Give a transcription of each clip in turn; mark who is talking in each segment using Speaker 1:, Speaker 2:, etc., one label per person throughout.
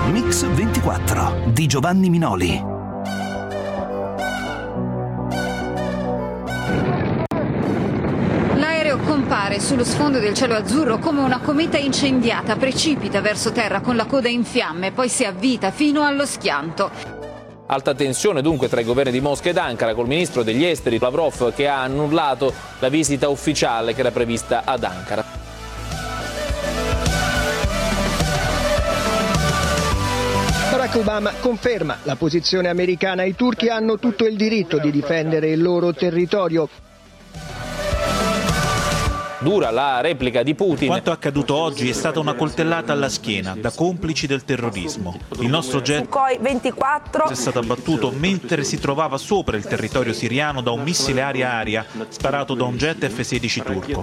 Speaker 1: Mix 24 di Giovanni Minoli.
Speaker 2: L'aereo compare sullo sfondo del cielo azzurro come una cometa incendiata, precipita verso terra con la coda in fiamme, poi si avvita fino allo schianto.
Speaker 3: Alta tensione dunque tra i governi di Mosca ed Ankara, col ministro degli esteri Lavrov che ha annullato la visita ufficiale che era prevista ad Ankara.
Speaker 4: Barack Obama conferma la posizione americana: i turchi hanno tutto il diritto di difendere il loro territorio.
Speaker 3: Dura la replica di Putin.
Speaker 5: Quanto accaduto oggi è stata una coltellata alla schiena da complici del terrorismo. Il nostro jet
Speaker 6: Sukhoi 24
Speaker 5: è stato abbattuto mentre si trovava sopra il territorio siriano da un missile aria-aria sparato da un jet F-16 turco.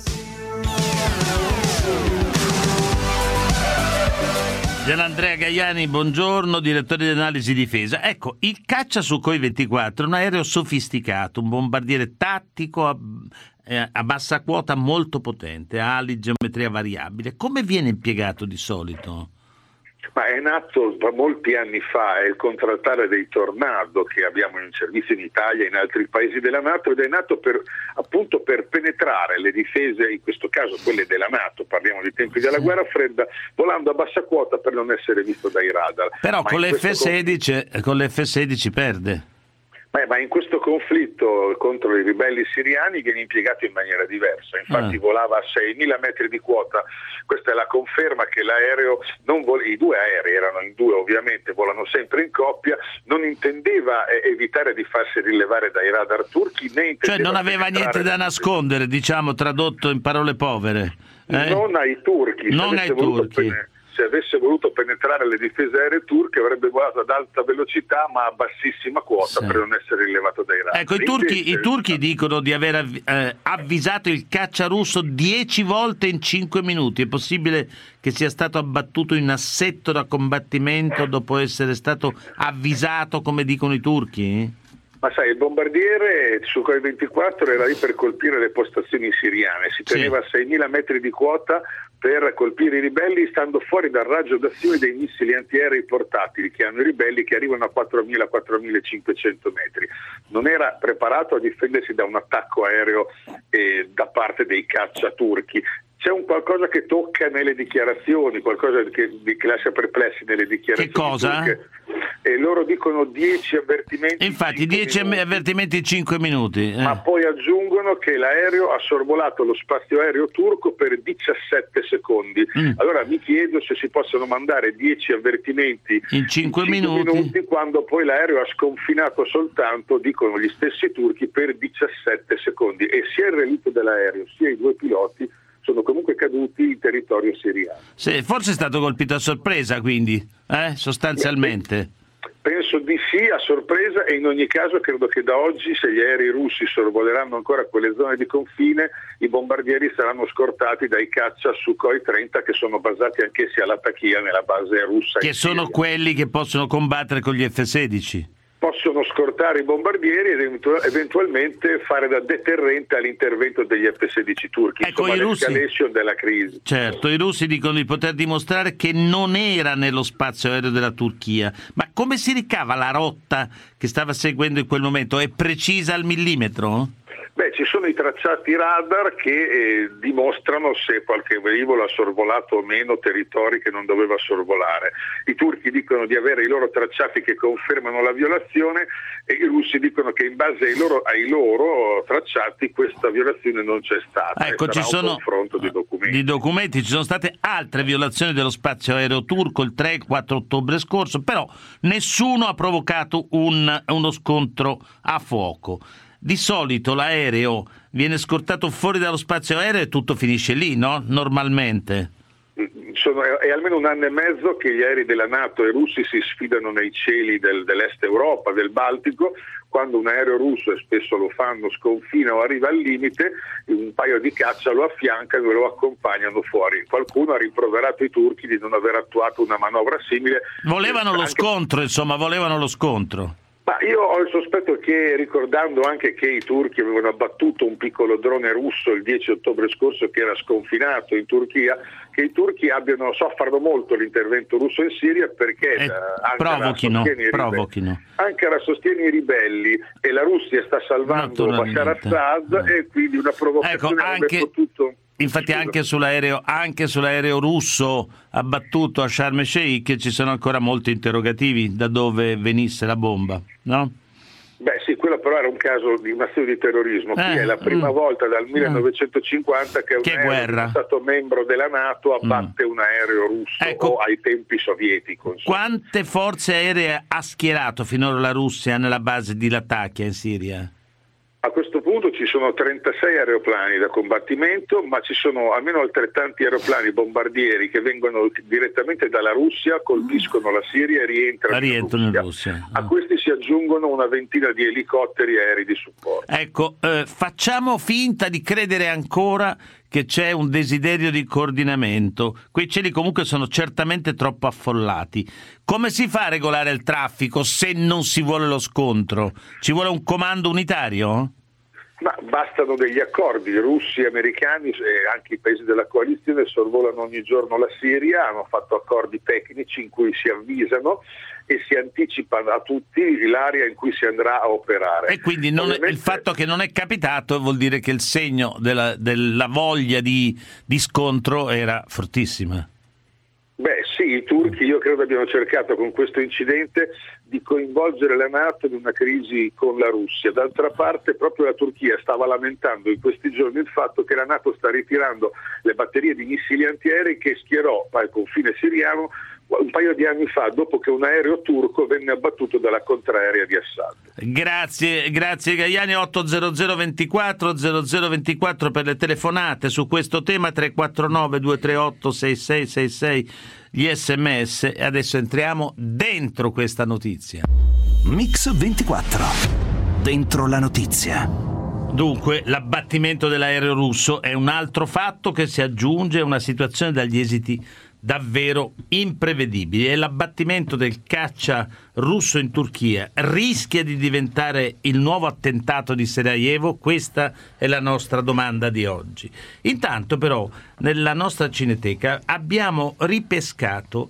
Speaker 7: Gianandrea Gaiani, buongiorno, direttore di analisi difesa. Ecco, il caccia Sukhoi 24 è un aereo sofisticato, un bombardiere tattico a bassa quota molto potente, ha ali, geometria variabile. Come viene impiegato di solito?
Speaker 8: Ma è nato da molti anni fa, è il contraltare dei Tornado che abbiamo in servizio in Italia e in altri paesi della NATO, ed è nato appunto per penetrare le difese, in questo caso quelle della NATO, parliamo di tempi della guerra fredda, volando a bassa quota per non essere visto dai radar.
Speaker 7: Però con l'F-16 perde.
Speaker 8: Ma in questo conflitto contro i ribelli siriani viene impiegato in maniera diversa, infatti volava a 6.000 metri di quota. Questa è la conferma che l'aereo, i due aerei erano in due ovviamente, volano sempre in coppia, non intendeva evitare di farsi rilevare dai radar turchi, né intendeva,
Speaker 7: cioè non aveva niente da nascondere, diciamo, tradotto in parole povere.
Speaker 8: Non ai turchi. Se avesse voluto penetrare le difese aeree turche avrebbe volato ad alta velocità ma a bassissima quota per non essere rilevato dai radar.
Speaker 7: Ecco, i turchi dicono di aver avvisato il caccia russo 10 volte in 5 minuti. È possibile che sia stato abbattuto in assetto da combattimento dopo essere stato avvisato, come dicono i turchi?
Speaker 8: Ma sai, il bombardiere Sukhoi 24 era lì per colpire le postazioni siriane, si teneva a 6.000 metri di quota per colpire i ribelli stando fuori dal raggio d'azione dei missili antiaerei portatili che hanno i ribelli, che arrivano a 4.000-4.500 metri. Non era preparato a difendersi da un attacco aereo da parte dei caccia turchi. C'è un qualcosa che tocca nelle dichiarazioni, qualcosa che lascia perplessi nelle dichiarazioni.
Speaker 7: Che cosa?
Speaker 8: Turche. E loro dicono 10 avvertimenti.
Speaker 7: Infatti 10 avvertimenti in 5 minuti.
Speaker 8: Ma poi aggiungono che l'aereo ha sorvolato lo spazio aereo turco per 17 secondi. Allora mi chiedo se si possono mandare 10 avvertimenti
Speaker 7: in 5 minuti
Speaker 8: quando poi l'aereo ha sconfinato soltanto, dicono gli stessi turchi, per 17 secondi. E sia il relitto dell'aereo sia i due piloti sono comunque caduti in territorio siriano.
Speaker 7: Sì, forse è stato colpito a sorpresa, quindi, sostanzialmente.
Speaker 8: Penso di sì, a sorpresa, e in ogni caso credo che da oggi, se gli aerei russi sorvoleranno ancora quelle zone di confine, i bombardieri saranno scortati dai caccia Sukhoi 30 che sono basati anch'essi a Latakia, nella base russa.
Speaker 7: Che sono quelli che possono combattere con gli F-16.
Speaker 8: Possono scortare i bombardieri ed eventualmente fare da deterrente all'intervento degli F-16 turchi.
Speaker 7: Ecco,
Speaker 8: insomma,
Speaker 7: i russi,
Speaker 8: l'escalation della crisi.
Speaker 7: Certo, i russi dicono di poter dimostrare che non era nello spazio aereo della Turchia. Ma come si ricava la rotta che stava seguendo in quel momento? È precisa al millimetro?
Speaker 8: Beh, ci sono i tracciati radar che dimostrano se qualche velivolo ha sorvolato o meno territori che non doveva sorvolare. I turchi dicono di avere i loro tracciati che confermano la violazione e i russi dicono che in base ai loro tracciati questa violazione non c'è stata.
Speaker 7: Ecco, ci sono
Speaker 8: un confronto di documenti.
Speaker 7: Ci sono state altre violazioni dello spazio aereo turco il 3 e 4 ottobre scorso, però nessuno ha provocato uno scontro a fuoco. Di solito l'aereo viene scortato fuori dallo spazio aereo e tutto finisce lì, no? Normalmente.
Speaker 8: È almeno un anno e mezzo che gli aerei della NATO e russi si sfidano nei cieli dell'est Europa, del Baltico. Quando un aereo russo, e spesso lo fanno, sconfina o arriva al limite, un paio di caccia lo affiancano e lo accompagnano fuori. Qualcuno ha rimproverato i turchi di non aver attuato una manovra simile.
Speaker 7: Volevano lo scontro.
Speaker 8: Ma io ho il sospetto che, ricordando anche che i turchi avevano abbattuto un piccolo drone russo il 10 ottobre scorso che era sconfinato in Turchia, che i turchi soffrono molto l'intervento russo in Siria perché Ankara sostiene i ribelli e la Russia sta salvando Bashar Assad e quindi una provocazione avrebbe potuto...
Speaker 7: Infatti anche sull'aereo russo abbattuto a Sharm el Sheikh ci sono ancora molti interrogativi da dove venisse la bomba, no?
Speaker 8: Beh sì, quello però era un caso di un'azione di terrorismo. Qui è la prima volta dal 1950 che un aereo che è stato membro della NATO abbatte un aereo russo o ai tempi sovietico. Insomma.
Speaker 7: Quante forze aeree ha schierato finora la Russia nella base di Latakia in Siria?
Speaker 8: A questo punto ci sono 36 aeroplani da combattimento, ma ci sono almeno altrettanti aeroplani bombardieri che vengono direttamente dalla Russia, colpiscono la Siria e rientrano in Russia. A questi si aggiungono una ventina di elicotteri e aerei di supporto.
Speaker 7: Ecco, facciamo finta di credere ancora che c'è un desiderio di coordinamento. Quei cieli comunque sono certamente troppo affollati. Come si fa a regolare il traffico se non si vuole lo scontro? Ci vuole un comando unitario?
Speaker 8: Ma bastano degli accordi. I russi, americani e anche i paesi della coalizione sorvolano ogni giorno la Siria, hanno fatto accordi tecnici in cui si avvisano e si anticipa a tutti l'area in cui si andrà a operare.
Speaker 7: E quindi il fatto che non è capitato vuol dire che il segno della voglia di scontro era fortissima.
Speaker 8: Beh sì, i turchi io credo abbiano cercato con questo incidente di coinvolgere la NATO in una crisi con la Russia. D'altra parte proprio la Turchia stava lamentando in questi giorni il fatto che la NATO sta ritirando le batterie di missili antiaerei che schierò al confine siriano un paio di anni fa, dopo che un aereo turco venne abbattuto dalla contraerea di Assad.
Speaker 7: Grazie Gaiani. 800 24 0024 per le telefonate su questo tema, 349 238 6666 gli sms. E adesso entriamo dentro questa notizia.
Speaker 1: Mix 24 dentro la notizia.
Speaker 7: Dunque, l'abbattimento dell'aereo russo è un altro fatto che si aggiunge a una situazione dagli esiti davvero imprevedibili, e l'abbattimento del caccia russo in Turchia rischia di diventare il nuovo attentato di Sarajevo? Questa è la nostra domanda di oggi. Intanto però nella nostra cineteca abbiamo ripescato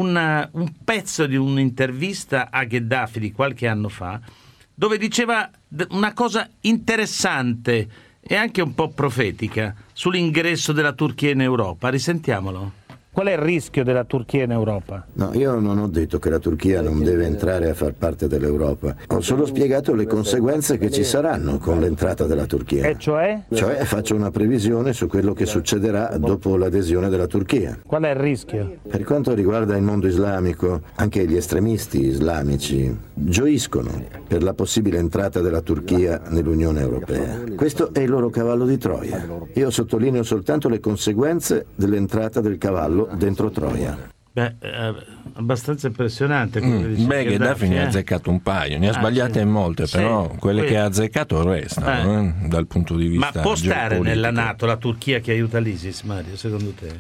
Speaker 7: un pezzo di un'intervista a Gheddafi di qualche anno fa, dove diceva una cosa interessante e anche un po' profetica sull'ingresso della Turchia in Europa. Risentiamolo. Qual è il rischio della Turchia in Europa?
Speaker 6: No, io non ho detto che la Turchia non deve entrare a far parte dell'Europa. Ho solo spiegato le conseguenze che ci saranno con l'entrata della Turchia.
Speaker 7: E cioè?
Speaker 6: Cioè faccio una previsione su quello che succederà dopo l'adesione della Turchia.
Speaker 7: Qual è il rischio?
Speaker 6: Per quanto riguarda il mondo islamico, anche gli estremisti islamici gioiscono per la possibile entrata della Turchia nell'Unione Europea. Questo è il loro cavallo di Troia. Io sottolineo soltanto le conseguenze dell'entrata del cavallo dentro Troia.
Speaker 7: Beh, abbastanza impressionante.
Speaker 9: Gheddafi ne ha azzeccato un paio, ne ha sbagliate molte, però quelle che ha azzeccato restano dal punto di vista
Speaker 7: Ma può stare
Speaker 9: geopolitico.
Speaker 7: nella NATO la Turchia che aiuta l'ISIS, Mario, secondo te?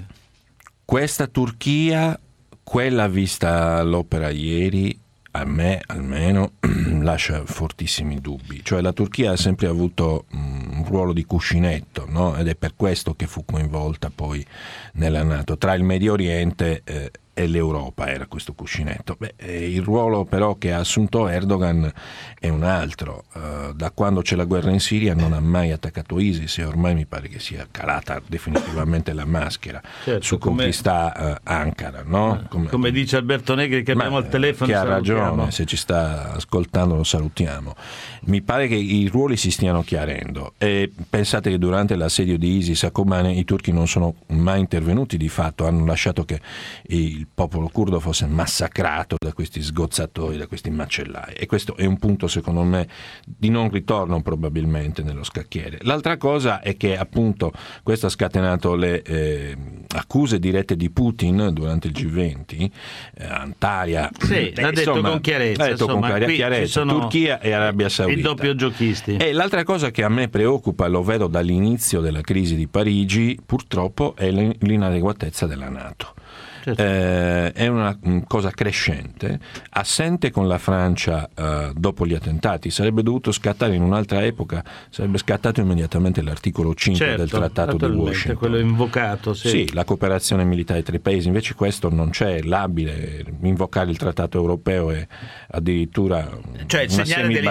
Speaker 9: Questa Turchia, quella vista all'opera ieri, a me almeno lascia fortissimi dubbi. Cioè la Turchia ha sempre avuto un ruolo di cuscinetto, no? Ed è per questo che fu coinvolta poi nella NATO. Tra il Medio Oriente e l'Europa era questo cuscinetto. Il ruolo però che ha assunto Erdogan è un altro. Da quando c'è la guerra in Siria non ha mai attaccato ISIS e ormai mi pare che sia calata definitivamente la maschera, su con chi sta Ankara, no?
Speaker 7: Come dice Alberto Negri, che abbiamo al telefono.
Speaker 9: Che ha ragione, se ci sta ascoltando lo salutiamo. Mi pare che i ruoli si stiano chiarendo, e pensate che durante l'assedio di ISIS a Kobane i turchi non sono mai intervenuti di fatto, hanno lasciato che il popolo curdo fosse massacrato da questi sgozzatori, da questi macellai, e questo è un punto secondo me di non ritorno probabilmente nello scacchiere. L'altra cosa è che appunto questo ha scatenato le accuse dirette di Putin durante il G20, Antalya,
Speaker 7: l'ha detto con chiarezza,
Speaker 9: chiarezza,
Speaker 7: sono
Speaker 9: Turchia e Arabia Saudita,
Speaker 7: i doppio giochisti.
Speaker 9: E l'altra cosa che a me preoccupa, lo vedo dall'inizio della crisi di Parigi, purtroppo è l'inadeguatezza della NATO.
Speaker 7: certo.
Speaker 9: È una cosa crescente, assente con la Francia dopo gli attentati. Sarebbe dovuto scattare in un'altra epoca, sarebbe scattato immediatamente l'articolo 5 del Trattato di Washington.
Speaker 7: Quello invocato.
Speaker 9: Sì, la cooperazione militare tra i paesi, invece questo non c'è, labile, invocare il Trattato europeo è addirittura
Speaker 7: cioè il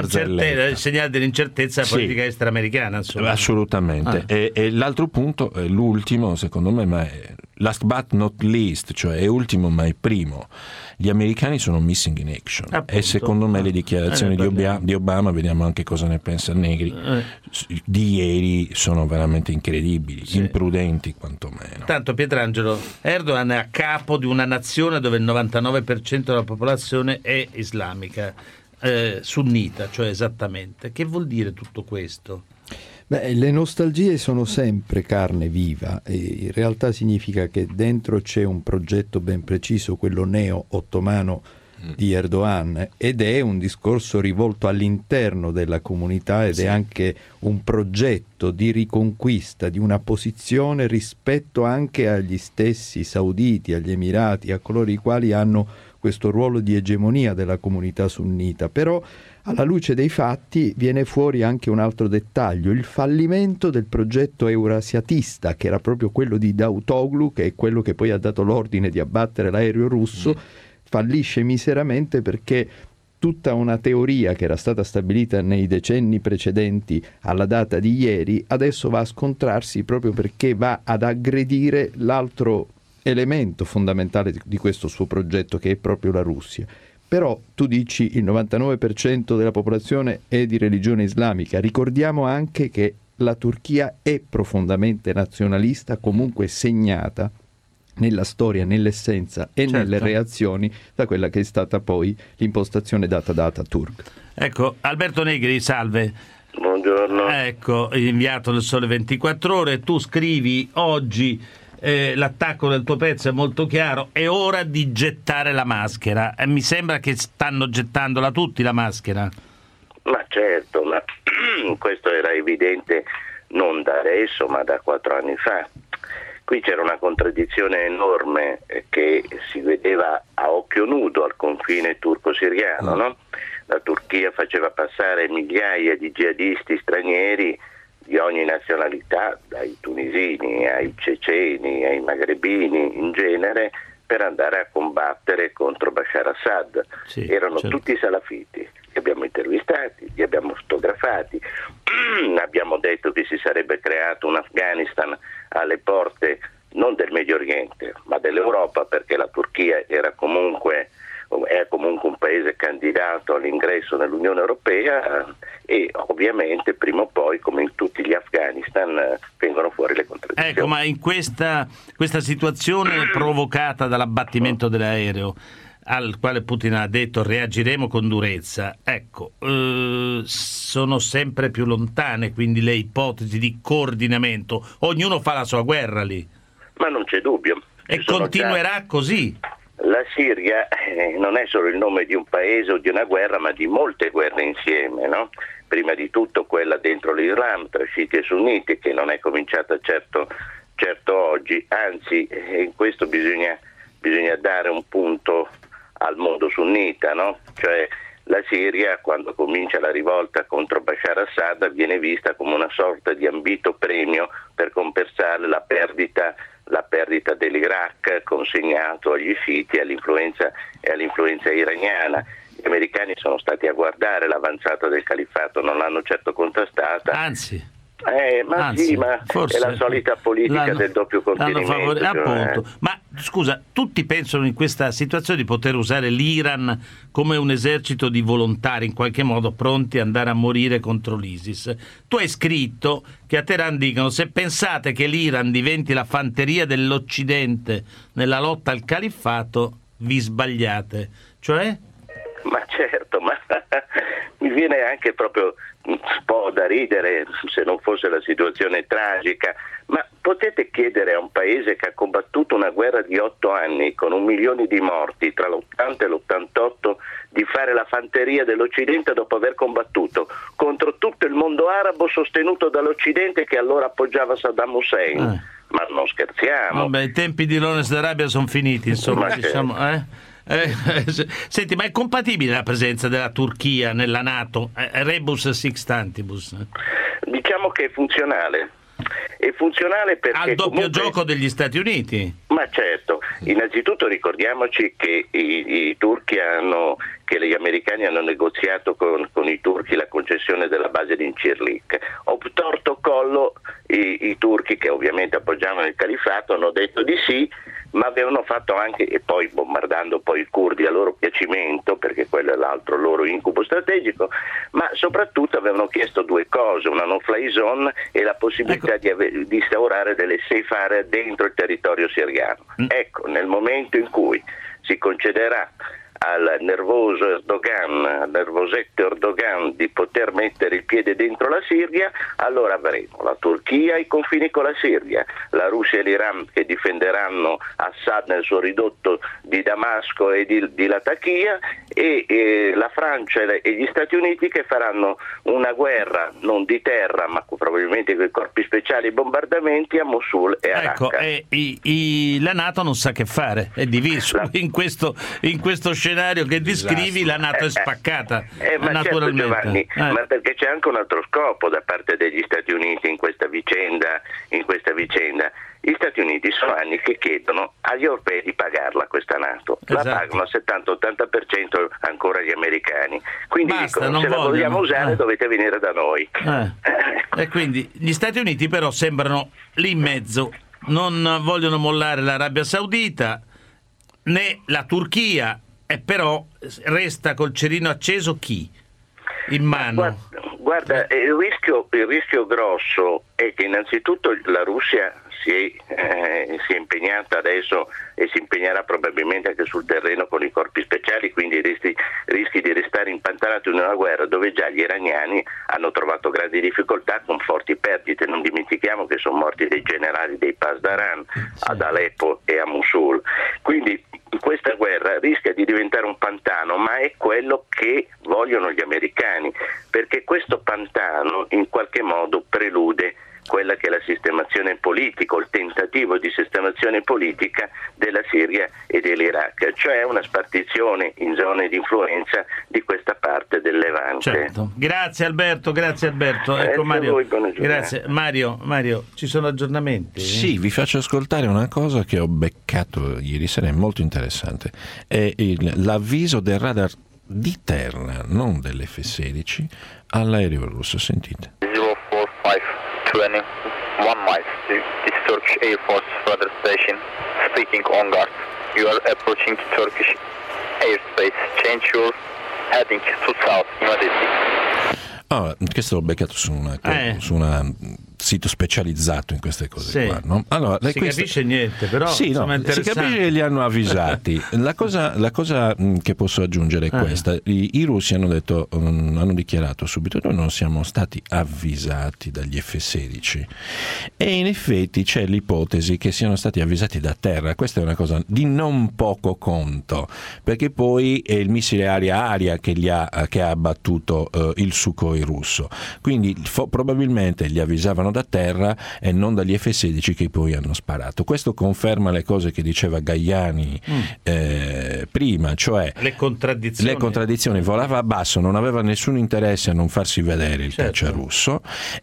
Speaker 7: segnale dell'incertezza politica estera americana, insomma.
Speaker 9: Assolutamente. E l'altro punto, l'ultimo secondo me, ma è last but not least, cioè è ultimo ma è primo, gli americani sono missing in action. Appunto. E secondo me le dichiarazioni di Obama, vediamo anche cosa ne pensa Negri, di ieri sono veramente incredibili, imprudenti quantomeno.
Speaker 7: Tanto Pietrangelo, Erdogan è a capo di una nazione dove il 99% della popolazione è islamica, sunnita, cioè esattamente. Che vuol dire tutto questo?
Speaker 10: Beh, le nostalgie sono sempre carne viva e in realtà significa che dentro c'è un progetto ben preciso, quello neo-ottomano di Erdogan, ed è un discorso rivolto all'interno della comunità ed è anche un progetto di riconquista di una posizione rispetto anche agli stessi sauditi, agli Emirati, a coloro i quali hanno questo ruolo di egemonia della comunità sunnita. Però alla luce dei fatti viene fuori anche un altro dettaglio, il fallimento del progetto eurasiatista, che era proprio quello di Davutoglu, che è quello che poi ha dato l'ordine di abbattere l'aereo russo, fallisce miseramente perché tutta una teoria che era stata stabilita nei decenni precedenti alla data di ieri adesso va a scontrarsi proprio perché va ad aggredire l'altro elemento fondamentale di questo suo progetto, che è proprio la Russia. Però tu dici il 99% della popolazione è di religione islamica. Ricordiamo anche che la Turchia è profondamente nazionalista, comunque segnata nella storia, nell'essenza e nelle reazioni da quella che è stata poi l'impostazione data da Ataturk.
Speaker 7: Ecco, Alberto Negri, salve.
Speaker 11: Buongiorno.
Speaker 7: Ecco, inviato del Sole 24 Ore, tu scrivi oggi... l'attacco del tuo pezzo è molto chiaro, è ora di gettare la maschera. Mi sembra che stanno gettandola tutti la maschera.
Speaker 11: Ma certo, ma questo era evidente non da adesso ma da 4 anni fa. Qui c'era una contraddizione enorme che si vedeva a occhio nudo al confine turco-siriano, no? La Turchia faceva passare migliaia di jihadisti stranieri di ogni nazionalità, dai tunisini ai ceceni ai magrebini in genere, per andare a combattere contro Bashar Assad. Erano tutti salafiti, li abbiamo intervistati, li abbiamo fotografati, abbiamo detto che si sarebbe creato un Afghanistan alle porte non del Medio Oriente ma dell'Europa, perché la Turchia è comunque un paese candidato all'ingresso nell'Unione Europea e ovviamente prima o poi, come in tutti gli Afghanistan, vengono fuori le contraddizioni.
Speaker 7: Ecco, ma in questa situazione provocata dall'abbattimento dell'aereo, al quale Putin ha detto reagiremo con durezza, ecco, sono sempre più lontane quindi le ipotesi di coordinamento, ognuno fa la sua guerra lì.
Speaker 11: Ma non c'è dubbio.
Speaker 7: E continuerà così.
Speaker 11: La Siria non è solo il nome di un paese o di una guerra, ma di molte guerre insieme, no? Prima di tutto quella dentro l'Islam tra sciiti e sunniti, che non è cominciata certo oggi, anzi in questo bisogna dare un punto al mondo sunnita, no? Cioè la Siria, quando comincia la rivolta contro Bashar Assad, viene vista come una sorta di ambito premio per compensare la perdita dell'Iraq consegnato agli sciiti e all'influenza iraniana. Gli americani sono stati a guardare l'avanzata del califfato, non l'hanno certo contrastata.
Speaker 7: Anzi,
Speaker 11: forse è la solita politica del doppio contenimento.
Speaker 7: Appunto. Ma scusa, tutti pensano in questa situazione di poter usare l'Iran come un esercito di volontari in qualche modo pronti ad andare a morire contro l'ISIS. Tu hai scritto che a Teheran dicono: se pensate che l'Iran diventi la fanteria dell'Occidente nella lotta al califfato, vi sbagliate. Cioè?
Speaker 11: Ma certo, ma mi viene anche proprio un po' da ridere, se non fosse la situazione tragica, ma potete chiedere a un paese che ha combattuto una guerra di 8 anni con 1 milione di morti tra l'80 e l'88 di fare la fanteria dell'Occidente dopo aver combattuto contro tutto il mondo arabo sostenuto dall'Occidente che allora appoggiava Saddam Hussein? ma non scherziamo.
Speaker 7: Vabbè, i tempi di Lawrence d'Arabia sono finiti, insomma, diciamo, Senti, ma è compatibile la presenza della Turchia nella NATO? Rebus sic stantibus?
Speaker 11: Diciamo che è funzionale. È funzionale perché
Speaker 7: al doppio gioco degli Stati Uniti.
Speaker 11: Ma certo, innanzitutto ricordiamoci che i turchi che gli americani hanno negoziato con i turchi la concessione della base di Incirlik. Obtorto collo i turchi, che ovviamente appoggiavano il califfato, hanno detto di sì, ma avevano fatto anche, e poi bombardando poi i curdi a loro piacimento, perché quello è l'altro loro incubo strategico, ma soprattutto avevano chiesto due cose: una no-fly zone e la possibilità di instaurare delle safe area dentro il territorio siriano. Ecco, nel momento in cui si concederà al nervosetto Erdogan di poter mettere il piede dentro la Siria, allora avremo la Turchia ai confini con la Siria, la Russia e l'Iran che difenderanno Assad nel suo ridotto di Damasco e di Latakia, e la Francia e gli Stati Uniti che faranno una guerra non di terra ma probabilmente con i corpi speciali e bombardamenti a Mosul e a Raqqa.
Speaker 7: La NATO non sa che fare, è diviso in questo scenario che descrivi. La NATO è spaccata naturalmente.
Speaker 11: Certo, Giovanni, ma perché c'è anche un altro scopo da parte degli Stati Uniti in questa vicenda. Gli Stati Uniti sono anni che chiedono agli europei di pagarla questa NATO, la pagano al 70-80% ancora gli americani, quindi dicono: se la vogliamo usare dovete venire da noi.
Speaker 7: E quindi gli Stati Uniti però sembrano lì in mezzo, non vogliono mollare l'Arabia Saudita né la Turchia, e però resta col cerino acceso chi? In mano.
Speaker 11: Guarda, il rischio grosso è che innanzitutto la Russia si è impegnata adesso e si impegnerà probabilmente anche sul terreno con i corpi speciali, quindi rischi di restare impantanati in una guerra dove già gli iraniani hanno trovato grandi difficoltà con forti perdite. Non dimentichiamo che sono morti dei generali dei Pasdaran ad Aleppo e a Mosul, quindi questa guerra rischia di diventare un pantano, ma è quello che vogliono gli americani, perché questo pantano in qualche modo prelude quella che è la sistemazione politica, o il tentativo di sistemazione politica della Siria e dell'Iraq, cioè una spartizione in zone di influenza di questa parte del Levante.
Speaker 7: Certo. Grazie Alberto. Ecco, Mario. Grazie. Mario, ci sono aggiornamenti?
Speaker 9: Sì, vi faccio ascoltare una cosa che ho beccato ieri sera, è molto interessante. È l'avviso del radar di terra, non dell'F-16, all'aereo russo. Sentite.
Speaker 12: 04520 1 miles. This Turkish Air Force radar station speaking on guard. You are approaching Turkish airspace. Change your heading to south immediately.
Speaker 9: Questo l'ho beccato su un sito specializzato in queste cose qua, no? Allora,
Speaker 7: capisce niente, però
Speaker 9: si capisce che li hanno avvisati. La cosa che posso aggiungere è questa: i russi hanno dichiarato subito: noi non siamo stati avvisati dagli F-16, e in effetti c'è l'ipotesi che siano stati avvisati da terra. Questa è una cosa di non poco conto, perché poi è il missile aria-aria che ha abbattuto il Sukhoi russo, quindi probabilmente li avvisavano da terra e non dagli F-16 che poi hanno sparato. Questo conferma le cose che diceva Gaiani prima, cioè
Speaker 7: le contraddizioni.
Speaker 9: Volava a basso, non aveva nessun interesse a non farsi vedere il caccia russo,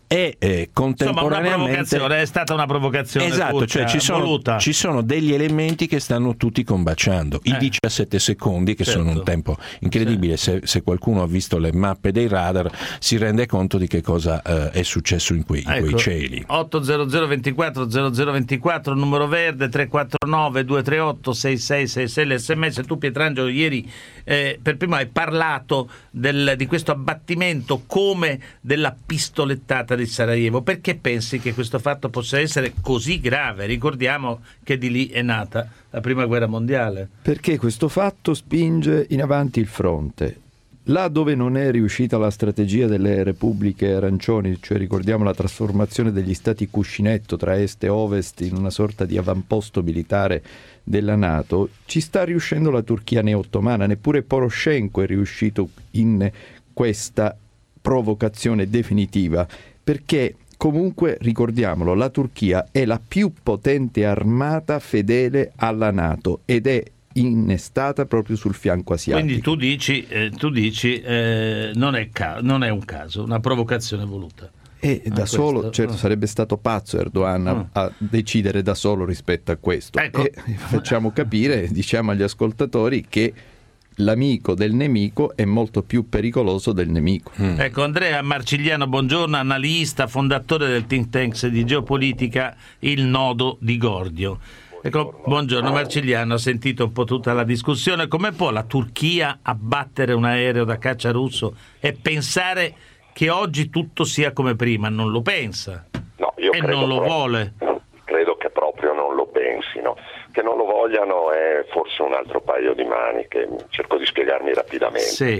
Speaker 9: e contemporaneamente
Speaker 7: è stata una provocazione.
Speaker 9: Esatto, cioè ci sono degli elementi che stanno tutti combaciando. I 17 secondi, che sono un tempo incredibile. Se qualcuno ha visto le mappe dei radar si rende conto di che cosa è successo in quei cieli.
Speaker 7: 800 24 0024, numero verde, 349 238 6666 l'SMS. Tu, Pietrangelo, ieri per prima hai parlato di questo abbattimento come della pistolettata di Sarajevo. Perché pensi che questo fatto possa essere così grave? Ricordiamo che di lì è nata la prima guerra mondiale.
Speaker 10: Perché questo fatto spinge in avanti il fronte. Là dove non è riuscita la strategia delle repubbliche arancioni, cioè ricordiamo la trasformazione degli stati cuscinetto tra est e ovest in una sorta di avamposto militare della NATO, ci sta riuscendo la Turchia neo-ottomana. Neppure Poroshenko è riuscito in questa provocazione definitiva, perché comunque ricordiamolo, la Turchia è la più potente armata fedele alla NATO ed è innestata proprio sul fianco asiatico.
Speaker 7: Quindi tu dici non è un caso, una provocazione voluta.
Speaker 10: E da solo, certo, sarebbe stato pazzo Erdogan a decidere da solo rispetto a questo.
Speaker 7: Ecco.
Speaker 10: E facciamo capire, diciamo agli ascoltatori, che l'amico del nemico è molto più pericoloso del nemico.
Speaker 7: Ecco, Andrea Marcigliano, buongiorno, analista, fondatore del think tank di geopolitica Il Nodo di Gordio. Ecco, buongiorno Marcigliano, ha sentito un po' tutta la discussione. Come può la Turchia abbattere un aereo da caccia russo e pensare che oggi tutto sia come prima? Non lo pensa.
Speaker 13: No, io
Speaker 7: e non lo vuole.
Speaker 13: Credo che proprio non lo pensino. Che non lo vogliano è forse un altro paio di maniche. Cerco di spiegarmi rapidamente.
Speaker 7: Sì.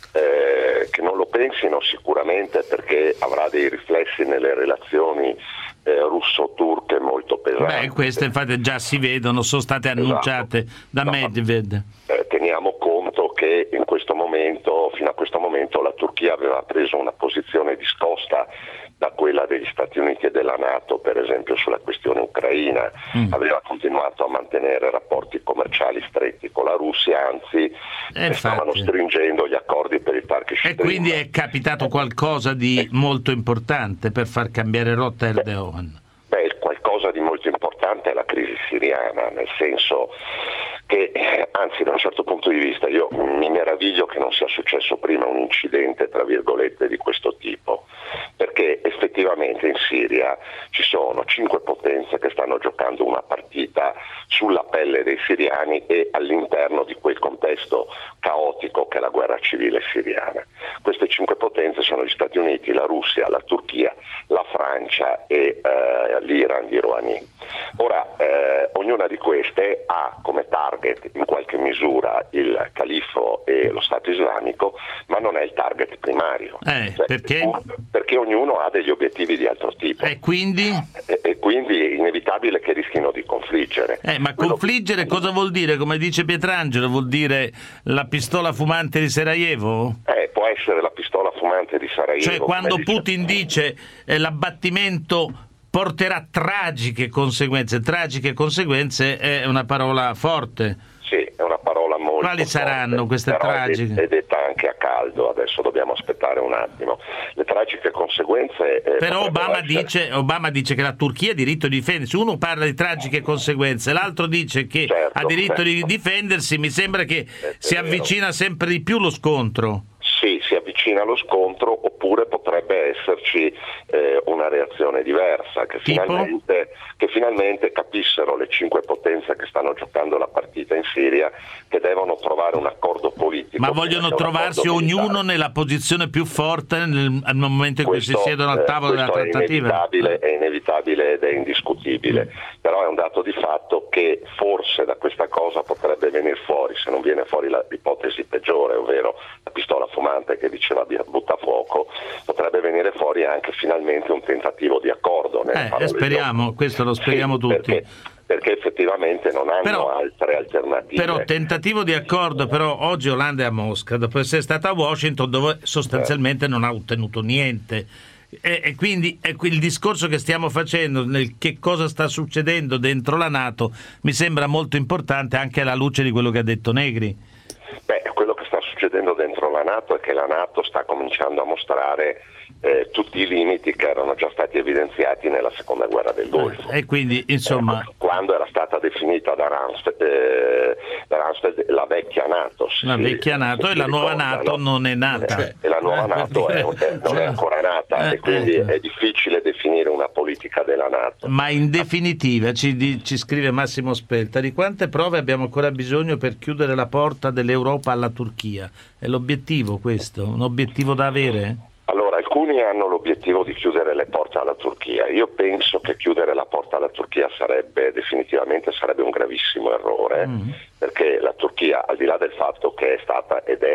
Speaker 13: Che non lo pensino sicuramente perché avrà dei riflessi nelle relazioni russo-turche molto pesanti.
Speaker 7: Queste infatti già si vedono, sono state annunciate da Medved.
Speaker 13: Teniamo conto che in questo momento, fino a questo momento, la Turchia aveva preso una posizione discosta da quella degli Stati Uniti e della NATO, per esempio sulla questione ucraina, aveva continuato a mantenere rapporti commerciali stretti con la Russia, anzi stavano stringendo gli accordi per il Turkish Stream.
Speaker 7: E quindi è capitato qualcosa di molto importante per far cambiare rotta Erdogan?
Speaker 13: Qualcosa di molto importante è la crisi siriana, nel senso che, anzi da un certo punto di vista, io mi meraviglio che non sia successo prima un incidente, tra virgolette, di questo tipo, perché effettivamente in Siria ci sono 5 potenze che stanno giocando una partita sulla pelle dei siriani e all'interno di quel contesto caotico che è la guerra civile siriana. Queste 5 potenze sono gli Stati Uniti, la Russia, la Turchia, la Francia e l'Iran di Rouhani. Ora, ognuna di queste ha come target in qualche misura il califfo e lo Stato islamico, ma non è il target primario.
Speaker 7: Perché?
Speaker 13: Perché ognuno ha degli obiettivi di altro tipo.
Speaker 7: E quindi?
Speaker 13: E quindi è inevitabile che rischino di confliggere.
Speaker 7: Ma confliggere cosa vuol dire? Come dice Pietrangelo, vuol dire la pistola fumante di Sarajevo?
Speaker 13: Può essere la pistola fumante di Sarajevo.
Speaker 7: Cioè quando Putin dice l'abbattimento porterà tragiche conseguenze è una parola forte.
Speaker 13: Sì, è una parola molto
Speaker 7: Quali saranno
Speaker 13: forte,
Speaker 7: queste tragiche?
Speaker 13: È detta anche a caldo, adesso dobbiamo aspettare un attimo. Le tragiche conseguenze...
Speaker 7: Però Obama dice che la Turchia ha diritto di difendersi. Uno parla di tragiche conseguenze, l'altro dice che ha diritto di difendersi. Mi sembra che si avvicina sempre di più lo scontro.
Speaker 13: Sì, si avvicina allo scontro, oppure potrebbe esserci una reazione diversa, che finalmente capissero le 5 potenze che stanno giocando la partita in Siria che devono trovare un accordo politico.
Speaker 7: Ma vogliono trovarsi ognuno nella posizione più forte nel momento in cui si siedono al tavolo della trattativa?
Speaker 13: È inevitabile ed è indiscutibile, però è un dato di fatto che forse da questa cosa potrebbe venire fuori, se non viene fuori l'ipotesi peggiore, ovvero la pistola fumante che diceva buttafuoco, potrebbe venire fuori anche finalmente un tentativo di accordo.
Speaker 7: Speriamo, questo lo speriamo tutti.
Speaker 13: Perché effettivamente non hanno altre alternative.
Speaker 7: Però tentativo di accordo, però oggi Hollande è a Mosca, dopo essere stata a Washington, dove sostanzialmente non ha ottenuto niente. E quindi il discorso che stiamo facendo nel che cosa sta succedendo dentro la NATO mi sembra molto importante anche alla luce di quello che ha detto Negri.
Speaker 13: Quello che sta succedendo dentro la NATO è che la NATO sta cominciando a mostrare tutti i limiti che erano già stati evidenziati nella seconda guerra del Golfo.
Speaker 7: E quindi insomma
Speaker 13: quando era stata definita da Rumsfeld la vecchia NATO.
Speaker 7: La vecchia NATO e la nuova NATO non è nata.
Speaker 13: E la nuova NATO non è ancora nata e quindi è difficile definire una politica della NATO.
Speaker 7: Ma in definitiva ci scrive Massimo Spelta, di quante prove abbiamo ancora bisogno per chiudere la porta dell'Europa alla Turchia? È l'obiettivo questo? Un obiettivo da avere?
Speaker 13: Allora, alcuni hanno l'obiettivo di chiudere le porte alla Turchia. Io penso che chiudere la porta alla Turchia definitivamente un gravissimo errore, perché la Turchia, al di là del fatto che è stata ed è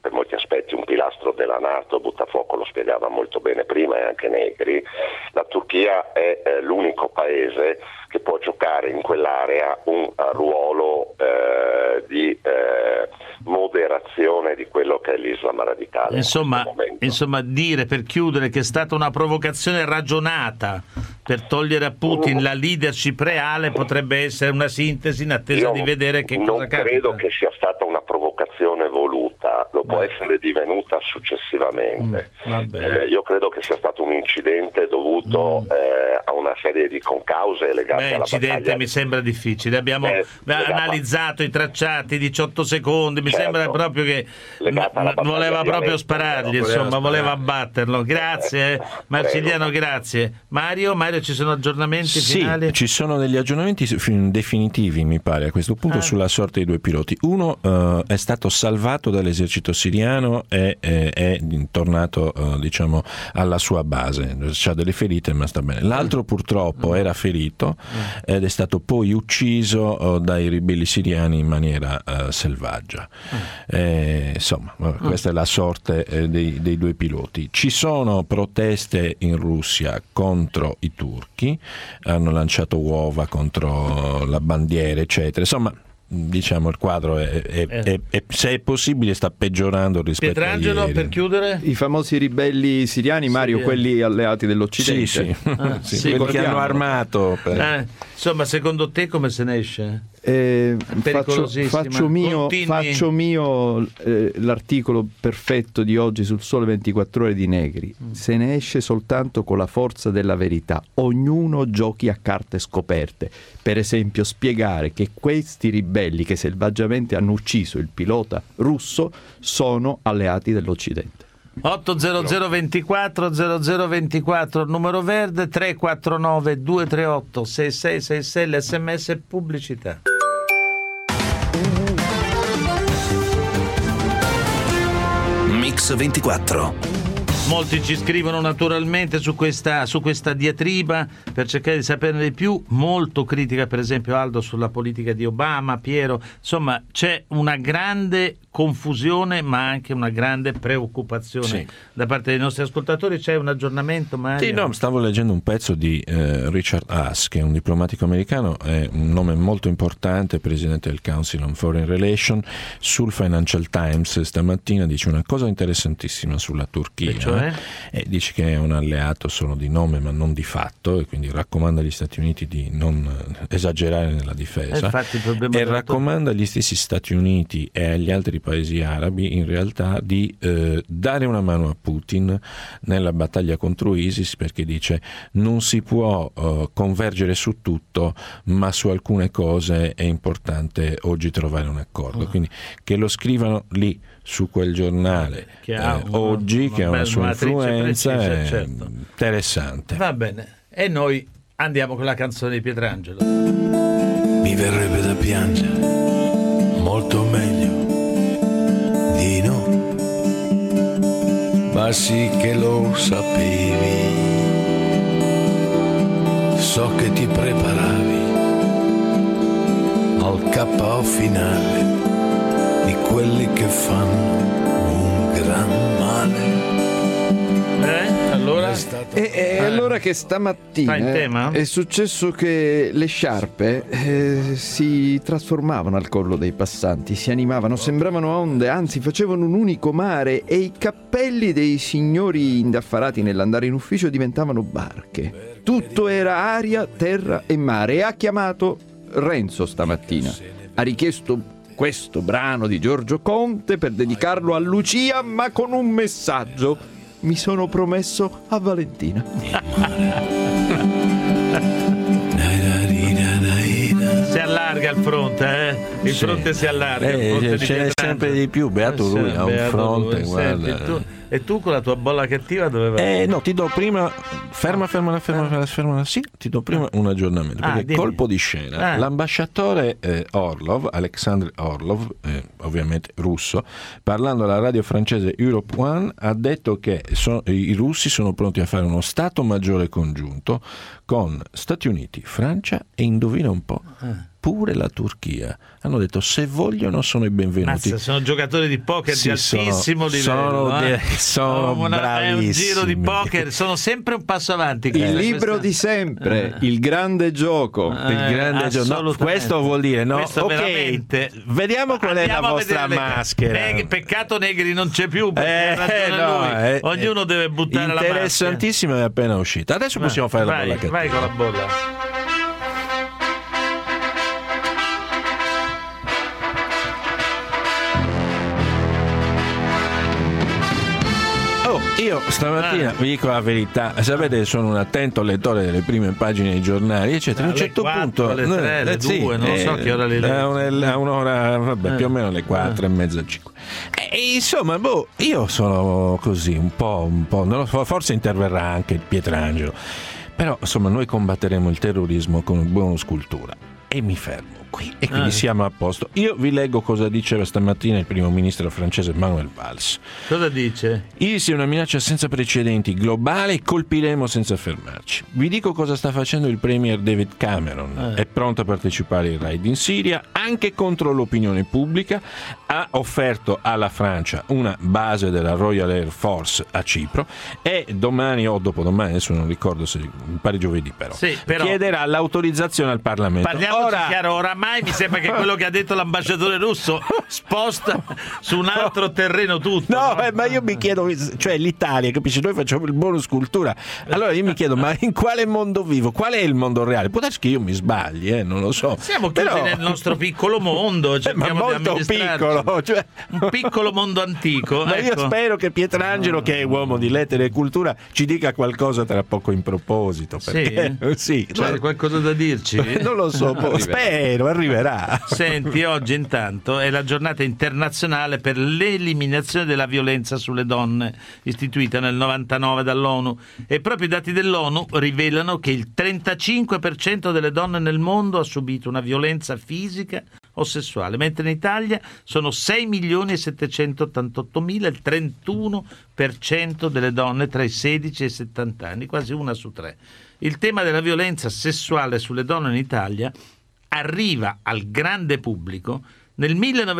Speaker 13: per molti aspetti un pilastro della NATO, Buttafuoco lo spiegava molto bene prima e anche Negri, la Turchia è l'unico paese che può giocare in quell'area un ruolo di moderazione di quello che è l'Islam radicale.
Speaker 7: Insomma, dire, per chiudere, che è stata una provocazione ragionata per togliere a Putin la leadership reale potrebbe essere una sintesi in attesa di vedere che cosa capita.
Speaker 13: Non credo che sia stata una provocazione voluta, lo può essere divenuta successivamente. Io credo che sia stato un incidente dovuto a una serie di concause legate alla
Speaker 7: incidente
Speaker 13: battaglia.
Speaker 7: Mi sembra difficile, abbiamo analizzato i tracciati, 18 secondi, mi sembra proprio che voleva proprio sparargli, voleva abbatterlo. Grazie Marciliano, grazie. Mario, ci sono aggiornamenti finali?
Speaker 9: Sì, ci sono degli aggiornamenti definitivi, mi pare, a questo punto sulla sorte dei due piloti. Uno è stato salvato dall'esercito siriano e è tornato diciamo alla sua base, ha delle ferite ma sta bene. L'altro purtroppo era ferito ed è stato poi ucciso dai ribelli siriani in maniera selvaggia. Insomma, questa è la sorte dei due piloti. Ci sono proteste in Russia contro i turchi, hanno lanciato uova contro la bandiera, eccetera. Insomma, diciamo il quadro è se è possibile sta peggiorando rispetto a ieri.
Speaker 7: Per chiudere,
Speaker 10: i famosi ribelli siriani, Mario, quelli alleati dell'Occidente,
Speaker 9: quelli che hanno armato
Speaker 7: insomma, secondo te come se ne esce?
Speaker 10: Faccio mio l'articolo perfetto di oggi sul Sole 24 Ore di Negri. Se ne esce soltanto con la forza della verità. Ognuno giochi a carte scoperte. Per esempio, spiegare che questi ribelli che selvaggiamente hanno ucciso il pilota russo sono alleati dell'Occidente.
Speaker 7: 80024 numero verde, 349 238 6666 l'SMS e pubblicità.
Speaker 1: Mix 24.
Speaker 7: Molti ci scrivono naturalmente su questa diatriba per cercare di saperne di più, molto critica per esempio Aldo sulla politica di Obama, Piero, insomma c'è una grande confusione ma anche una grande preoccupazione da parte dei nostri ascoltatori. C'è un aggiornamento, Mario?
Speaker 9: Sì, no, stavo leggendo un pezzo di Richard Haas, che è un diplomatico americano, è un nome molto importante, presidente del Council on Foreign Relations. Sul Financial Times stamattina dice una cosa interessantissima sulla Turchia. Dice che è un alleato solo di nome ma non di fatto, e quindi raccomanda agli Stati Uniti di non esagerare nella difesa, e raccomanda agli stessi Stati Uniti e agli altri paesi arabi in realtà di dare una mano a Putin nella battaglia contro ISIS, perché dice non si può convergere su tutto, ma su alcune cose è importante oggi trovare un accordo. Quindi che lo scrivano lì su quel giornale che ha oggi, che ha una sua influenza, è interessante.
Speaker 7: Va bene, e noi andiamo con la canzone di Pietrangelo.
Speaker 14: Mi verrebbe da piangere, molto meglio di no, ma sì che lo sapevi, so che ti preparavi al KO finale di quelli che fanno un gran male.
Speaker 7: Allora?
Speaker 10: Allora che stamattina è successo che le sciarpe si trasformavano al collo dei passanti, si animavano, sembravano onde, anzi facevano un unico mare, e i cappelli dei signori indaffarati nell'andare in ufficio diventavano barche. Tutto era aria, terra e mare. E ha chiamato Renzo stamattina, ha richiesto questo brano di Giorgio Conte per dedicarlo a Lucia, ma con un messaggio: mi sono promesso a Valentina.
Speaker 7: Si allarga il fronte, il fronte si allarga.
Speaker 9: Ce n'è sempre di più, beato lui, ha un fronte, guarda.
Speaker 7: E tu con la tua bolla cattiva dove vai?
Speaker 9: No, ti do prima. Ferma. Sì, ti do prima un aggiornamento. Perché
Speaker 7: dimmi.
Speaker 9: colpo di scena. L'ambasciatore Orlov, Alexandre Orlov, ovviamente russo, parlando alla radio francese Europe One, ha detto che i russi sono pronti a fare uno stato maggiore congiunto con Stati Uniti, Francia e indovina un po'. Pure la Turchia. Hanno detto se vogliono sono i benvenuti.
Speaker 7: Mazza, sono giocatori di poker di altissimo livello.
Speaker 9: Sono bravissimi.
Speaker 7: È un giro di poker, sono sempre un passo avanti.
Speaker 10: Il libro di sempre, il grande gioco.
Speaker 9: Il grande gioco. No, questo vuol dire no.
Speaker 7: Questo veramente.
Speaker 9: Vediamo qual è la vostra maschera.
Speaker 7: Peccato Negri non c'è più. Lui. Ognuno deve buttare la maschera.
Speaker 9: Interessantissimo, è appena uscita. Adesso possiamo fare la bolla cattiva.
Speaker 7: Vai con la bolla.
Speaker 9: Io stamattina vi dico la verità, sapete, sono un attento lettore delle prime pagine dei giornali, eccetera. A un certo
Speaker 7: 4,
Speaker 9: punto
Speaker 7: alle 3, alle 2, non so che ora li leggo.
Speaker 9: A un'ora, più o meno alle 4 e mezza, 5. Insomma, io sono così un po', non lo so, forse interverrà anche il Pietrangelo, però insomma noi combatteremo il terrorismo con un bonus cultura e mi fermo qui e quindi siamo a posto. Io vi leggo cosa diceva stamattina il primo ministro francese Manuel Valls.
Speaker 7: Cosa dice?
Speaker 9: ISIS è una minaccia senza precedenti globale e colpiremo senza fermarci. Vi dico cosa sta facendo il premier David Cameron. È pronto a partecipare ai raid in Siria anche contro l'opinione pubblica. Ha offerto alla Francia una base della Royal Air Force a Cipro e domani o dopodomani, adesso non ricordo se mi pare giovedì, però chiederà l'autorizzazione al Parlamento.
Speaker 7: Parliamoci chiaro, oramai mi sembra che quello che ha detto l'ambasciatore russo sposta su un altro terreno tutto.
Speaker 9: Ma io mi chiedo, cioè l'Italia, capisci, noi facciamo il bonus cultura, allora io mi chiedo, ma in quale mondo vivo? Qual è il mondo reale? Può darsi che io mi sbagli, non lo so.
Speaker 7: Siamo chiusi nel nostro piccolo mondo, cerchiamo
Speaker 9: ma molto
Speaker 7: di
Speaker 9: piccolo, cioè
Speaker 7: un piccolo mondo antico.
Speaker 9: Ma io spero che Pietrangelo, che è uomo di lettere e cultura, ci dica qualcosa tra poco in proposito, perché
Speaker 7: c'è qualcosa da dirci?
Speaker 9: Non lo so, spero arriverà.
Speaker 7: Senti, oggi intanto è la giornata internazionale per l'eliminazione della violenza sulle donne, istituita nel 99 dall'ONU, e proprio i dati dell'ONU rivelano che il 35% delle donne nel mondo ha subito una violenza fisica o sessuale, mentre in Italia sono 6.788.000, il 31% delle donne tra i 16 e i 70 anni, quasi una su 3. Il tema della violenza sessuale sulle donne in Italia arriva al grande pubblico nel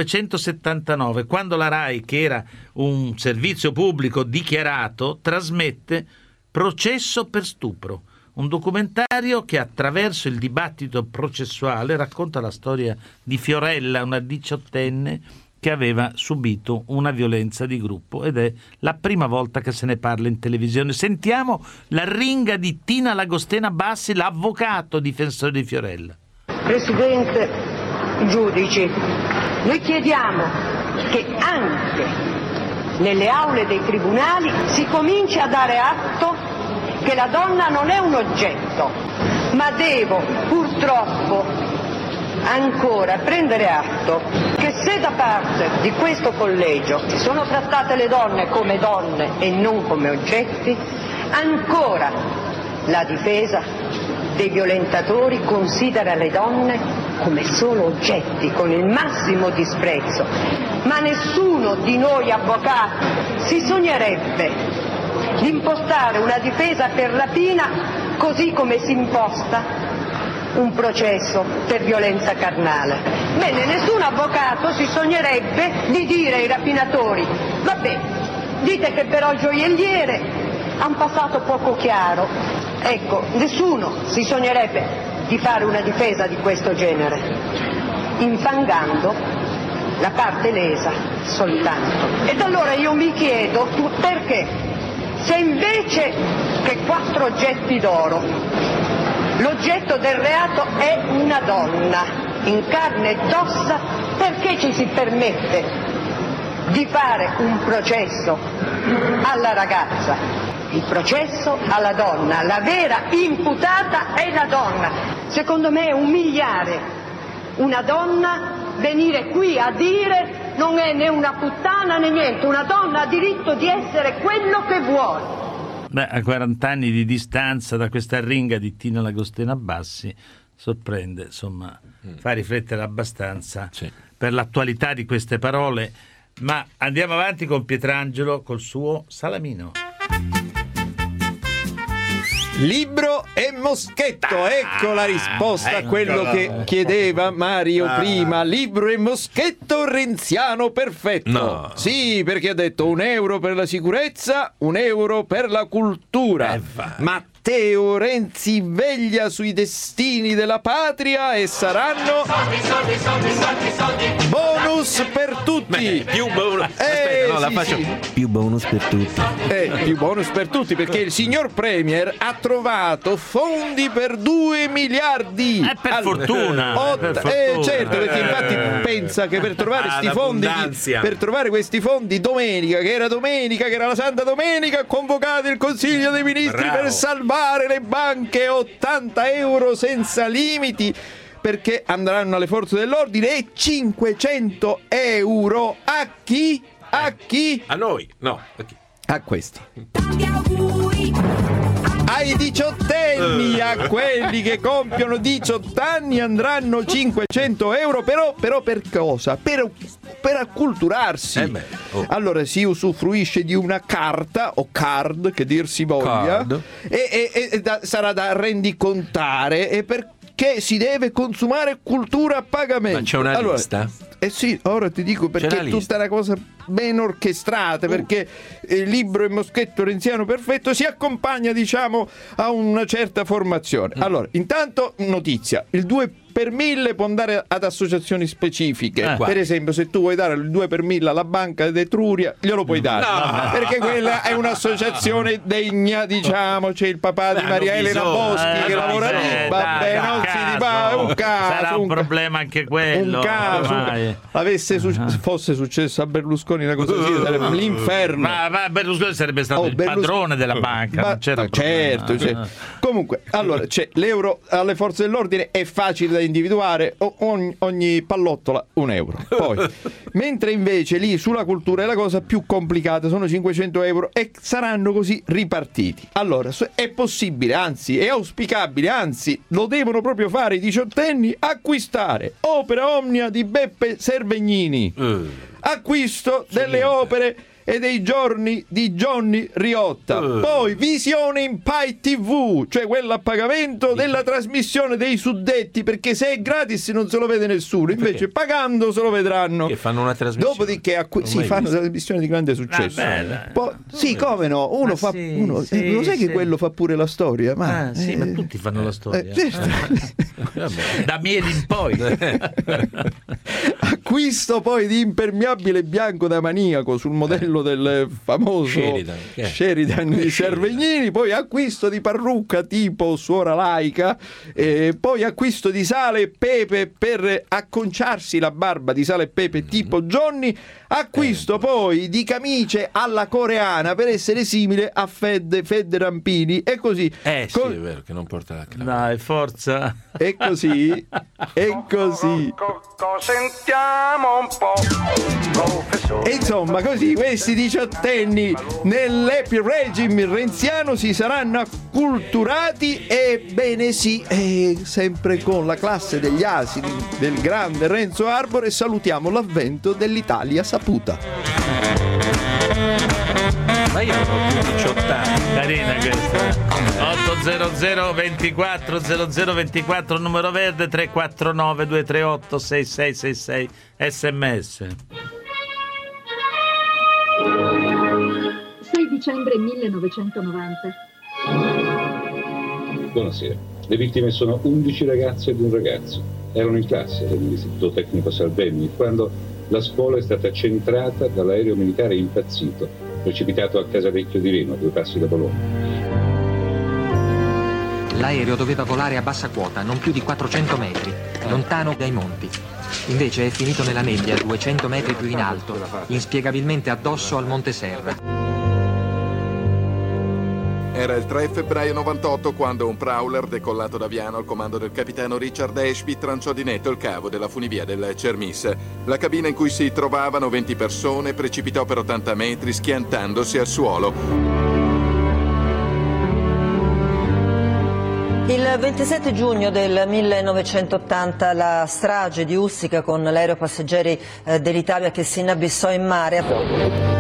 Speaker 7: 1979, quando la RAI, che era un servizio pubblico dichiarato, trasmette Processo per stupro, un documentario che attraverso il dibattito processuale racconta la storia di Fiorella, una 18enne che aveva subito una violenza di gruppo, ed è la prima volta che se ne parla in televisione. Sentiamo l'arringa di Tina Lagostena Bassi, l'avvocato difensore di Fiorella.
Speaker 15: Presidente, giudici, noi chiediamo che anche nelle aule dei tribunali si cominci a dare atto che la donna non è un oggetto, ma devo purtroppo ancora prendere atto che se da parte di questo collegio si sono trattate le donne come donne e non come oggetti, ancora la difesa dei violentatori considera le donne come solo oggetti, con il massimo disprezzo. Ma nessuno di noi avvocati si sognerebbe di impostare una difesa per rapina così come si imposta un processo per violenza carnale. Bene, nessun avvocato si sognerebbe di dire ai rapinatori: vabbè, dite che però il gioielliere ha un passato poco chiaro. Ecco, nessuno si sognerebbe di fare una difesa di questo genere, infangando la parte lesa soltanto. Ed allora io mi chiedo perché, se invece che 4 oggetti d'oro, l'oggetto del reato è una donna in carne ed ossa, perché ci si permette di fare un processo alla ragazza? Il processo alla donna, la vera imputata è la donna. Secondo me umiliare una donna venire qui a dire non è né una puttana né niente, una donna ha diritto di essere quello che vuole.
Speaker 7: Beh, a 40 anni di distanza da questa arringa di Tina Lagostena Bassi sorprende, insomma, fa riflettere abbastanza per l'attualità di queste parole. Ma andiamo avanti con Pietrangelo col suo Salamino.
Speaker 10: Libro e moschetto, ecco la risposta a quello che chiedeva Mario prima. Libro e moschetto renziano perfetto.
Speaker 9: No.
Speaker 10: Sì, perché ha detto €1 per la sicurezza, €1 per la cultura. Matteo Renzi veglia sui destini della patria e saranno bonus per tutti.
Speaker 9: Più bonus. Aspetta, no, la faccio.
Speaker 10: Sì.
Speaker 9: Più bonus per tutti.
Speaker 10: Più bonus per tutti, perché il signor Premier ha trovato fondi per 2 miliardi.
Speaker 7: Per fortuna.
Speaker 10: Certo, perché infatti pensa che per trovare questi fondi domenica, che era la Santa Domenica, ha convocato il Consiglio dei Ministri per salvare le banche, €80 senza limiti, perché andranno alle forze dell'ordine, e €500 a chi? A chi?
Speaker 9: A noi, no, a chi?
Speaker 10: A questi. Ai 18enni, a quelli che compiono 18 anni andranno €500, però per cosa? Per acculturarsi. Allora si usufruisce di una carta o card, che dir si voglia, e sarà da rendicontare, e perché si deve consumare cultura a pagamento.
Speaker 9: Ma c'è una lista?
Speaker 10: Sì, ora ti dico, perché è tutta una cosa ben orchestrata, perché il libro e moschetto renziano perfetto si accompagna, diciamo, a una certa formazione. Allora, intanto notizia, il 2 per 1000 può andare ad associazioni specifiche. Per esempio, se tu vuoi dare il 2 per 1000 alla Banca d'Etruria, glielo puoi dare, perché quella è un'associazione degna, diciamo. C'è il papà di Maria Elena Boschi che lavora lì, vabbè, non si dica, un caso,
Speaker 7: sarà un problema anche quello.
Speaker 10: Un caso, fosse successo a Berlusconi una cosa così, sarebbe l'inferno.
Speaker 7: Ma Berlusconi sarebbe stato il padrone della banca, non c'era
Speaker 10: certo. Comunque, allora, c'è l'euro alle forze dell'ordine, è facile da individuare, ogni pallottola €1. Poi, mentre invece lì sulla cultura è la cosa più complicata, sono €500 e saranno così ripartiti. Allora, è possibile, anzi è auspicabile, anzi lo devono proprio fare i 18enni, acquistare Opera Omnia di Beppe Servegnini, acquisto delle opere e dei giorni di Johnny Riotta, poi visione in Pai TV, cioè quella a pagamento della trasmissione dei suddetti, perché se è gratis non se lo vede nessuno, invece pagando se lo vedranno.
Speaker 9: Che fanno una trasmissione.
Speaker 10: Dopodiché fanno trasmissioni di grande successo. Sì, come no? Lo sai che quello fa pure la storia? Ma
Speaker 7: tutti fanno la storia.
Speaker 10: Certo.
Speaker 7: Da Mieli in poi.
Speaker 10: Acquisto poi di impermeabile bianco da maniaco sul modello del famoso Sheridan di Servegnini, poi acquisto di parrucca tipo suora laica, poi acquisto di sale e pepe per acconciarsi la barba di sale e pepe tipo Johnny, acquisto poi di camicie alla coreana per essere simile a Fed Rampini, e così.
Speaker 9: Sì, è vero che non porta la cravatta.
Speaker 7: Dai, forza.
Speaker 10: E così.
Speaker 16: Sentiamo un po', professore.
Speaker 10: E insomma, così questi 18enni nell'happy regime renziano si saranno acculturati, e bene sì, sempre con la classe degli asini del grande Renzo Arbore salutiamo l'avvento dell'Italia saputa.
Speaker 9: Ma io non ho più 18 anni.
Speaker 7: Carina questa. 800 24 00 24, numero verde, 349 238 6666, sms.
Speaker 17: 6 dicembre 1990.
Speaker 18: Buonasera. Le vittime sono 11 ragazze ed un ragazzo. Erano in classe nell'Istituto Tecnico Salvemini quando la scuola è stata centrata dall'aereo militare impazzito, precipitato a Casalecchio di Reno, 2 passi da Bologna.
Speaker 19: L'aereo doveva volare a bassa quota, non più di 400 metri, lontano dai monti. Invece è finito nella nebbia, 200 metri più in alto, inspiegabilmente addosso al Monte Serra.
Speaker 20: Era il 3 febbraio 98 quando un Prowler decollato da Viano al comando del capitano Richard Ashby tranciò di netto il cavo della funivia del Cermis. La cabina in cui si trovavano 20 persone precipitò per 80 metri schiantandosi al suolo.
Speaker 21: Il 27 giugno del 1980 la strage di Ustica con l'aereo passeggeri dell'Italia che si inabissò in mare.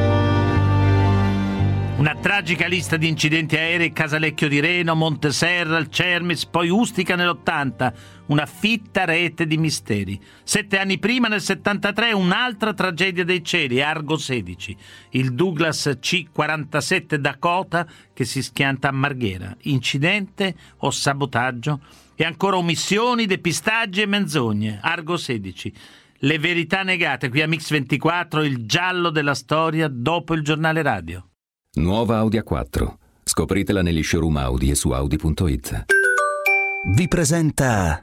Speaker 7: Una tragica lista di incidenti aerei: Casalecchio di Reno, Monteserra, il Cermis, poi Ustica nell'80, una fitta rete di misteri. 7 anni prima, nel 73, un'altra tragedia dei cieli, Argo 16, il Douglas C-47 Dakota che si schianta a Marghera. Incidente o sabotaggio? E ancora omissioni, depistaggi e menzogne, Argo 16. Le verità negate, qui a Mix 24, il giallo della storia dopo il giornale radio.
Speaker 22: Nuova Audi A4. Scopritela negli showroom Audi e su Audi.it.
Speaker 1: Vi presenta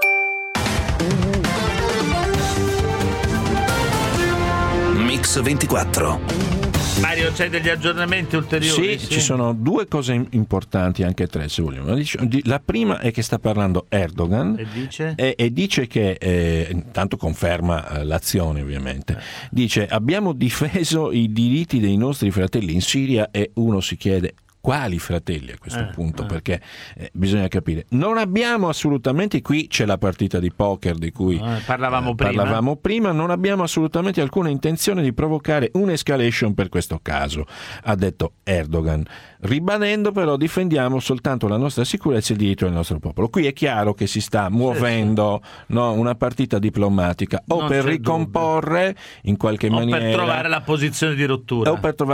Speaker 1: Mix 24.
Speaker 7: Mario, c'è degli aggiornamenti ulteriori?
Speaker 9: Sì, ci sono due cose importanti, anche tre se vogliamo. La prima è che sta parlando Erdogan e dice che, intanto conferma l'azione ovviamente, dice abbiamo difeso i diritti dei nostri fratelli in Siria, e uno si chiede quali fratelli a questo punto, perché bisogna capire. Non abbiamo assolutamente, qui c'è la partita di poker di cui parlavamo prima, non abbiamo assolutamente alcuna intenzione di provocare un'escalation per questo caso, ha detto Erdogan, ribadendo però difendiamo soltanto la nostra sicurezza e il diritto del nostro popolo. Qui è chiaro che si sta muovendo una partita diplomatica o per ricomporre in qualche maniera,
Speaker 7: per trovare la posizione di rottura.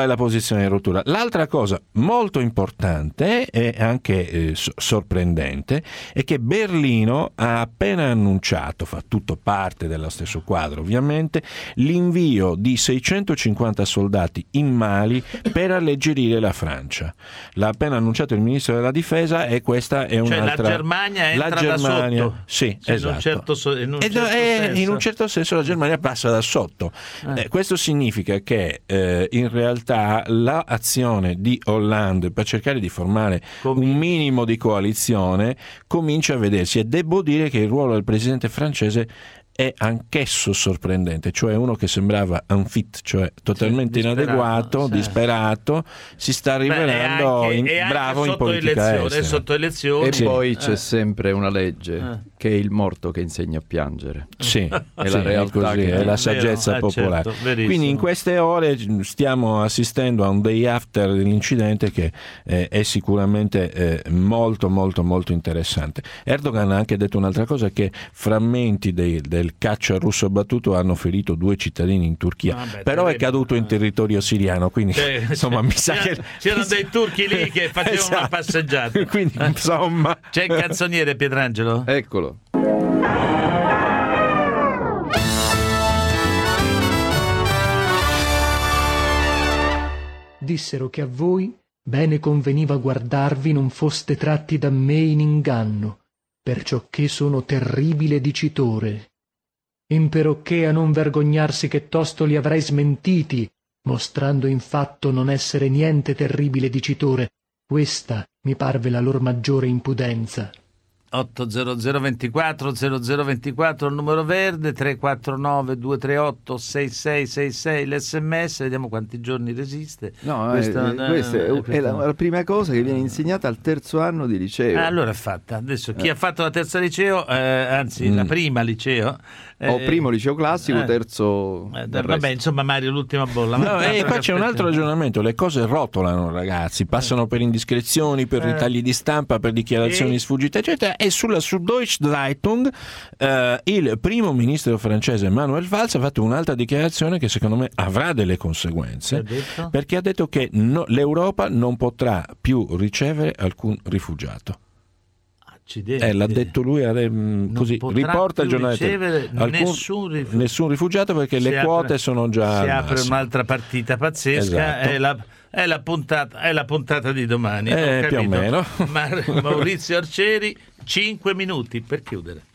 Speaker 9: L'altra cosa molto importante e anche sorprendente è che Berlino ha appena annunciato, fa tutto parte dello stesso quadro ovviamente, l'invio di 650 soldati in Mali per alleggerire la Francia. L'ha appena annunciato il ministro della difesa, e questa è un'altra.
Speaker 7: Cioè la Germania entra da sotto.
Speaker 9: Sì, esatto. In un certo senso la Germania passa da sotto. Questo significa che in realtà l'azione di Hollande per cercare di formare un minimo di coalizione comincia a vedersi, e devo dire che il ruolo del presidente francese è anch'esso sorprendente, cioè uno che sembrava unfit, cioè totalmente inadeguato, disperato, si sta rivelando bravo in politica estera.
Speaker 7: Sotto elezioni.
Speaker 10: E poi c'è sempre una legge che è il morto che insegna a piangere.
Speaker 9: Sì,
Speaker 10: è la realtà,
Speaker 9: così, è la saggezza popolare.
Speaker 7: Certo,
Speaker 9: quindi in queste ore stiamo assistendo a un day after dell'incidente che è sicuramente molto molto molto interessante. Erdogan ha anche detto un'altra cosa, che frammenti del caccia russo abbattuto hanno ferito 2 cittadini in Turchia, però è caduto in territorio siriano, quindi insomma mi sa che
Speaker 7: c'erano dei turchi lì che facevano una passeggiata,
Speaker 9: quindi insomma
Speaker 7: c'è il canzoniere Pietrangelo?
Speaker 10: Eccolo.
Speaker 23: Dissero che a voi bene conveniva guardarvi non foste tratti da me in inganno, perciò che sono terribile dicitore. Imperocché a non vergognarsi che tosto li avrei smentiti, mostrando in fatto non essere niente terribile dicitore, questa mi parve la lor maggiore impudenza.
Speaker 7: 80024 0024 il numero verde, 349 238 6666 l'SMS, vediamo quanti giorni resiste.
Speaker 10: Questa è la prima cosa che viene insegnata al terzo anno di liceo.
Speaker 7: Allora è fatta. Adesso chi ha fatto la terza liceo, anzi la prima liceo,
Speaker 10: primo liceo classico, terzo
Speaker 7: vabbè, insomma Mario, l'ultima bolla.
Speaker 9: E poi c'è un altro ragionamento, le cose rotolano ragazzi, passano per indiscrezioni, per ritagli di stampa, per dichiarazioni sfuggite eccetera, e sulla Süddeutsche Zeitung il primo ministro francese Manuel Valls ha fatto un'altra dichiarazione che secondo me avrà delle conseguenze, perché ha detto che l'Europa non potrà più ricevere alcun rifugiato. L'ha detto lui, così riporta il giornale. Nessun rifugiato, perché le quote sono già.
Speaker 7: Si apre un'altra partita pazzesca. Esatto. È la puntata di domani.
Speaker 9: Più o meno.
Speaker 7: Maurizio Arcieri, 5 minuti per chiudere.